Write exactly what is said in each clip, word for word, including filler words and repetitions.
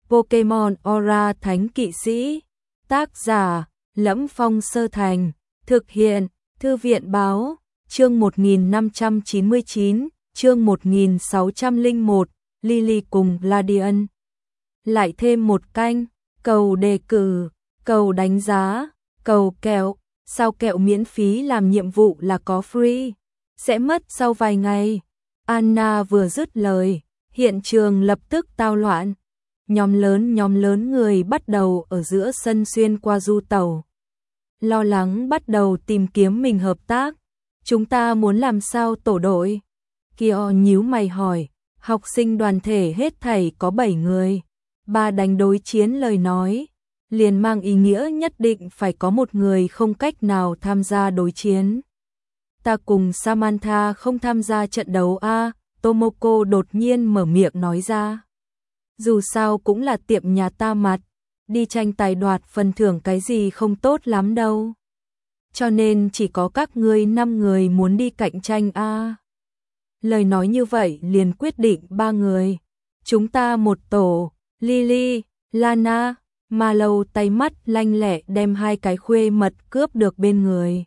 Pokemon Aura Thánh Kỵ Sĩ. Tác giả: Lẫm Phong Sơ Thành. Thực hiện: Thư viện báo. Chương một nghìn năm trăm chín mươi chín, chương một nghìn sáu trăm lẻ một, Lily cùng Gladian. Lại thêm một canh, cầu đề cử, cầu đánh giá, cầu kẹo, sao kẹo miễn phí làm nhiệm vụ là có free, sẽ mất sau vài ngày. Anna vừa dứt lời, hiện trường lập tức tao loạn. Nhóm lớn nhóm lớn người bắt đầu ở giữa sân xuyên qua du tàu. Lo lắng bắt đầu tìm kiếm mình hợp tác. Chúng ta muốn làm sao tổ đội? Kyo nhíu mày hỏi, học sinh đoàn thể hết thảy có bảy người. Ba đánh đối chiến lời nói, liền mang ý nghĩa nhất định phải có một người không cách nào tham gia đối chiến. Ta cùng Samantha không tham gia trận đấu a, Tomoko đột nhiên mở miệng nói ra. Dù sao cũng là tiệm nhà ta mặt, đi tranh tài đoạt phần thưởng cái gì không tốt lắm đâu. Cho nên chỉ có các ngươi năm người muốn đi cạnh tranh a. Lời nói như vậy liền quyết định ba người. Chúng ta một tổ, Lily, Lana, Marlowe tay mắt lanh lẹ đem hai cái khuê mật cướp được bên người.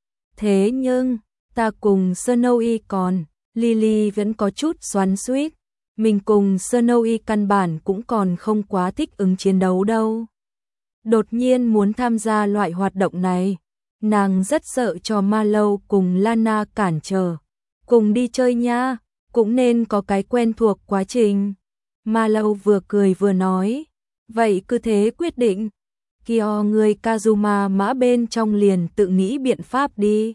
Thế nhưng, ta cùng Snowy còn, Lily vẫn có chút xoắn xuýt. Mình cùng Snowy căn bản cũng còn không quá thích ứng chiến đấu đâu. Đột nhiên muốn tham gia loại hoạt động này, nàng rất sợ cho Marlowe cùng Lana cản trở. Cùng đi chơi nha, cũng nên có cái quen thuộc quá trình. Marlowe vừa cười vừa nói, vậy cứ thế quyết định. Kyo người Kazuma mã bên trong liền tự nghĩ biện pháp đi.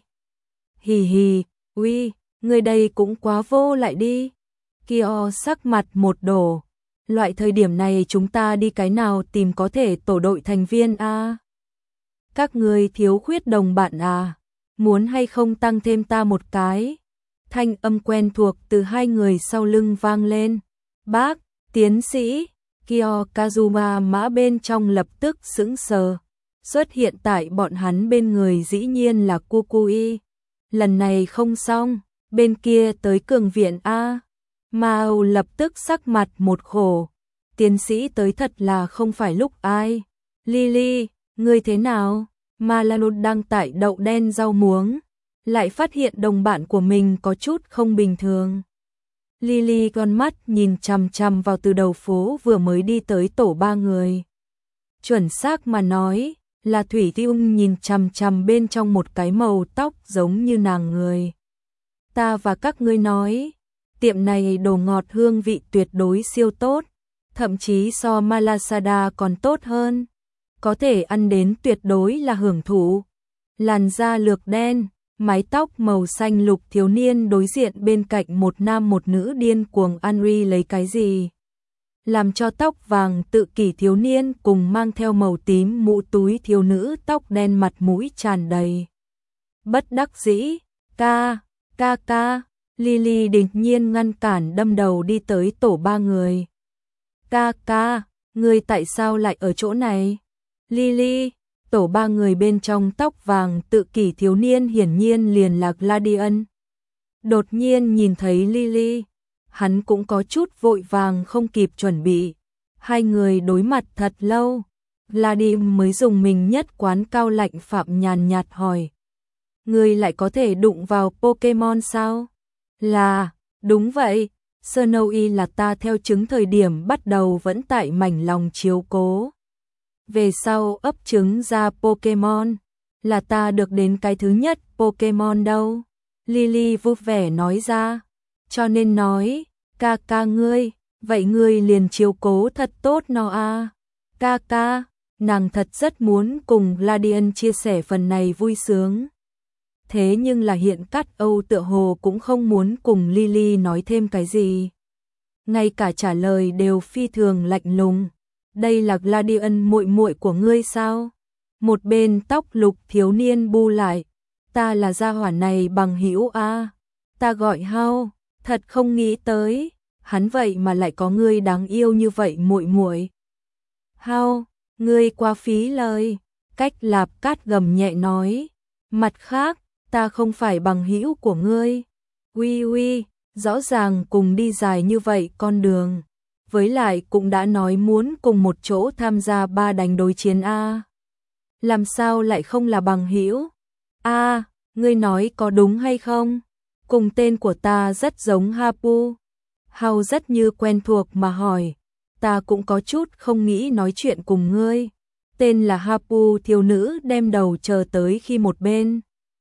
Hì hì, uy, người đây cũng quá vô lại đi. Kyo sắc mặt một đổ. Loại thời điểm này chúng ta đi cái nào tìm có thể tổ đội thành viên a? Các người thiếu khuyết đồng bạn à? Muốn hay không tăng thêm ta một cái? Thanh âm quen thuộc từ hai người sau lưng vang lên. Bác, tiến sĩ, Kyo Kazuma mã bên trong lập tức sững sờ. Xuất hiện tại bọn hắn bên người dĩ nhiên là Kukui. Lần này không xong, bên kia tới cường viện a. Mao lập tức sắc mặt một khổ. Tiến sĩ tới thật là không phải lúc ai. Lily, ngươi thế nào? Malano đang tại đậu đen rau muống, lại phát hiện đồng bạn của mình có chút không bình thường. Lily con mắt nhìn chằm chằm vào từ đầu phố vừa mới đi tới tổ ba người. Chuẩn xác mà nói, là Thủy Tiung nhìn chằm chằm bên trong một cái màu tóc giống như nàng người. Ta và các ngươi nói, tiệm này đồ ngọt hương vị tuyệt đối siêu tốt, thậm chí so Malasada còn tốt hơn. Có thể ăn đến tuyệt đối là hưởng thụ. Làn da lược đen, mái tóc màu xanh lục thiếu niên đối diện bên cạnh một nam một nữ điên cuồng ăn ri lấy cái gì. Làm cho tóc vàng tự kỷ thiếu niên cùng mang theo màu tím mũ túi thiếu nữ tóc đen mặt mũi tràn đầy. Bất đắc dĩ, ca, ca ca, Lily đột nhiên ngăn cản đâm đầu đi tới tổ ba người. Ca ca, ngươi tại sao lại ở chỗ này? Lily, tổ ba người bên trong tóc vàng tự kỷ thiếu niên hiển nhiên liền là Gladian. Đột nhiên nhìn thấy Lily, hắn cũng có chút vội vàng không kịp chuẩn bị. Hai người đối mặt thật lâu, Gladian mới dùng mình nhất quán cao lạnh phạm nhàn nhạt hỏi. Ngươi lại có thể đụng vào Pokemon sao? Là, đúng vậy, Snowy là ta theo trứng thời điểm bắt đầu vẫn tại mảnh lòng chiếu cố. Về sau ấp trứng ra Pokemon, là ta được đến cái thứ nhất Pokemon đâu. Lily vui vẻ nói ra, cho nên nói, ca ca ngươi, vậy ngươi liền chiếu cố thật tốt nó a. Ca ca, nàng thật rất muốn cùng Gladian chia sẻ phần này vui sướng. Thế nhưng là hiện Cát Âu tựa hồ cũng không muốn cùng Lily nói thêm cái gì. Ngay cả trả lời đều phi thường lạnh lùng. Đây là Gladian muội muội của ngươi sao? Một bên tóc lục thiếu niên bu lại. Ta là gia hỏa này bằng hữu a. Ta gọi Hao, thật không nghĩ tới, hắn vậy mà lại có ngươi đáng yêu như vậy muội muội. Hao, ngươi quá phí lời. Cách Lạp Cát gầm nhẹ nói. Mặt khác, ta không phải bằng hữu của ngươi. Uy uy, rõ ràng cùng đi dài như vậy con đường. với lại cũng đã nói muốn cùng một chỗ tham gia ba đánh đối chiến a. Làm sao lại không là bằng hữu? A, ngươi nói có đúng hay không? Cùng tên của ta rất giống Hapu. Hao rất như quen thuộc mà hỏi, ta cũng có chút không nghĩ nói chuyện cùng ngươi. Tên là Hapu, thiếu nữ đem đầu chờ tới khi một bên.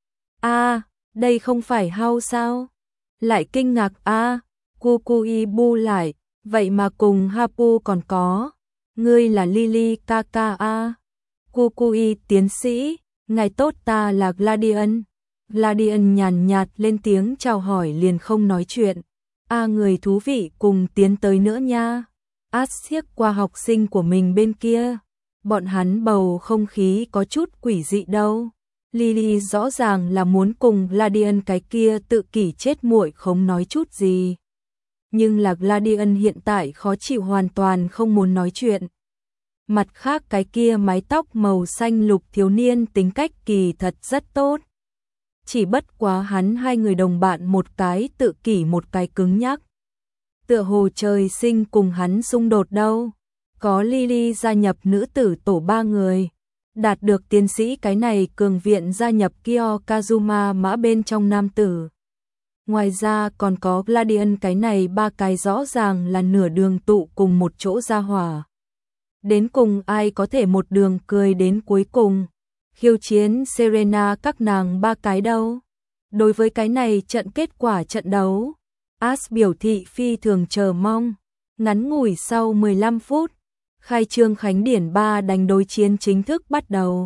A, đây không phải Hao sao? Lại kinh ngạc a, Kukui bu lại, vậy mà cùng Hapu còn có. Ngươi là Lily Kaka a. Kukui tiến sĩ, ngài tốt, ta là Gladian. Gladian nhàn nhạt lên tiếng chào hỏi liền không nói chuyện. A, người thú vị, cùng tiến tới nữa nha. As siếc qua học sinh của mình bên kia. Bọn hắn bầu không khí có chút quỷ dị đâu. Lily rõ ràng là muốn cùng Gladian cái kia tự kỷ chết muội không nói chút gì. Nhưng là Gladian hiện tại khó chịu, hoàn toàn không muốn nói chuyện. Mặt khác cái kia mái tóc màu xanh lục thiếu niên tính cách kỳ thật rất tốt. Chỉ bất quá hắn hai người đồng bạn, một cái tự kỷ một cái cứng nhắc. Tựa hồ trời sinh cùng hắn xung đột đâu. Có Lily gia nhập nữ tử tổ ba người. Đạt được tiến sĩ cái này cường viện gia nhập Kyo Kazuma mã bên trong nam tử. Ngoài ra còn có Gladian cái này ba cái rõ ràng là nửa đường tụ cùng một chỗ ra hỏa. Đến cùng ai có thể một đường cười đến cuối cùng, khiêu chiến Serena các nàng ba cái đâu. Đối với cái này trận kết quả trận đấu, As biểu thị phi thường chờ mong. Ngắn ngủi sau mười lăm phút, khai trương khánh điển ba đánh đối chiến chính thức bắt đầu.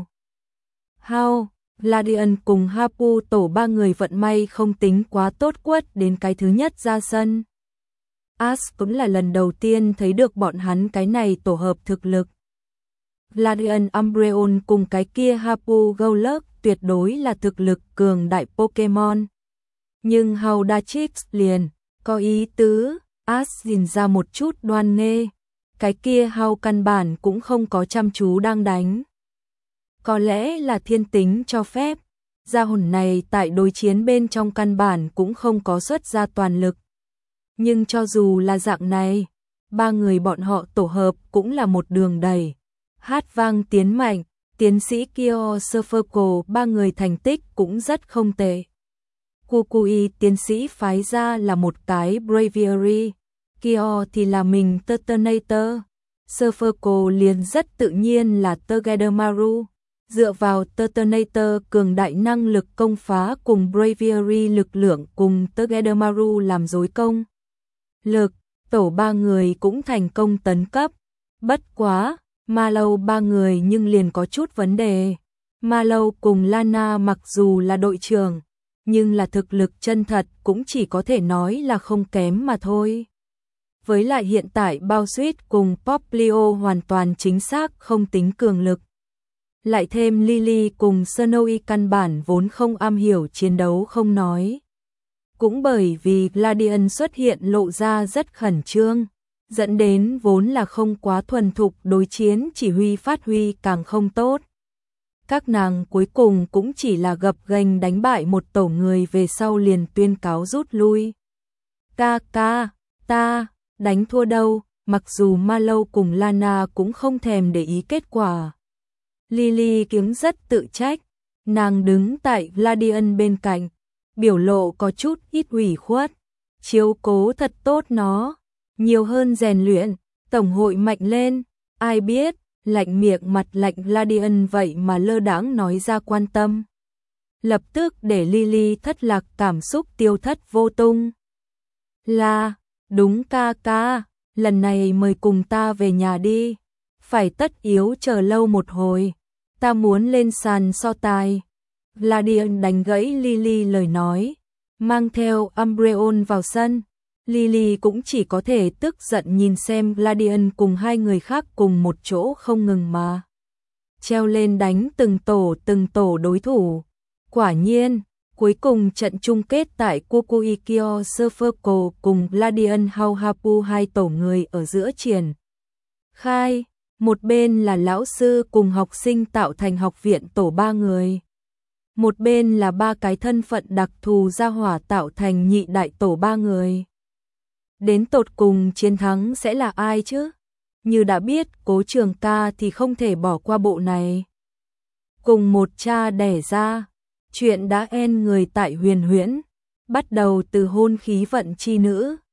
Hao, Gladian cùng Hapu tổ ba người vận may không tính quá tốt, quất đến cái thứ nhất ra sân. As cũng là lần đầu tiên thấy được bọn hắn cái này tổ hợp thực lực. Gladian Umbreon cùng cái kia Hapu Golurk tuyệt đối là thực lực cường đại Pokemon. Nhưng Hao Dachix liền có ý tứ, As nhìn ra một chút đoan nghê. Cái kia Hao căn bản cũng không có chăm chú đang đánh. Có lẽ là thiên tính cho phép, gia hồn này tại đối chiến bên trong căn bản cũng không có xuất ra toàn lực. Nhưng cho dù là dạng này, ba người bọn họ tổ hợp cũng là một đường đầy. Hát vang tiến mạnh, tiến sĩ Kyo Surferco ba người thành tích cũng rất không tệ. Kukui tiến sĩ phái ra là một cái Braviary, Kyo thì là mình Turtonator, Surferco liền rất tự nhiên là Togedemaru. Dựa vào Turtonator cường đại năng lực công phá cùng Braviary lực lượng cùng Togedemaru làm dối công lực, tổ ba người cũng thành công tấn cấp. Bất quá, Mallow ba người nhưng liền có chút vấn đề. Mallow cùng Lana mặc dù là đội trưởng, nhưng là thực lực chân thật cũng chỉ có thể nói là không kém mà thôi. Với lại hiện tại Bao Suýt cùng Poplio hoàn toàn chính xác không tính cường lực. Lại thêm Lily cùng Snowy căn bản vốn không am hiểu chiến đấu không nói. Cũng bởi vì Gladian xuất hiện lộ ra rất khẩn trương, dẫn đến vốn là không quá thuần thục đối chiến chỉ huy phát huy càng không tốt. Các nàng cuối cùng cũng chỉ là gập ghềnh đánh bại một tổ người về sau liền tuyên cáo rút lui. Ca ca, ta, đánh thua đâu, mặc dù Mallow cùng Lana cũng không thèm để ý kết quả. Lily kiếm rất tự trách, nàng đứng tại Gladian bên cạnh, biểu lộ có chút ít ủy khuất, chiếu cố thật tốt nó, nhiều hơn rèn luyện, tổng hội mạnh lên, ai biết, lạnh miệng mặt lạnh Gladian vậy mà lơ đãng nói ra quan tâm. Lập tức để Lily thất lạc, cảm xúc tiêu thất vô tung. Là, đúng ca ca, lần này mời cùng ta về nhà đi, phải tất yếu chờ lâu một hồi, ta muốn lên sàn so tài. Gladian đánh gãy Lily lời nói, mang theo Umbreon vào sân. Lily cũng chỉ có thể tức giận nhìn xem Gladian cùng hai người khác cùng một chỗ không ngừng mà treo lên đánh từng tổ từng tổ đối thủ. Quả nhiên, cuối cùng trận chung kết tại Kukui Kyo Surferco cùng Gladian Hao Hapu hai tổ người ở giữa triển khai. Một bên là lão sư cùng học sinh tạo thành học viện tổ ba người. Một bên là ba cái thân phận đặc thù gia hỏa tạo thành nhị đại tổ ba người. Đến tột cùng chiến thắng sẽ là ai chứ? Như đã biết Cố Trường ca thì không thể bỏ qua bộ này. Cùng một cha đẻ ra, chuyện đã en người tại Huyền Huyễn, bắt đầu từ hôn khí vận chi nữ.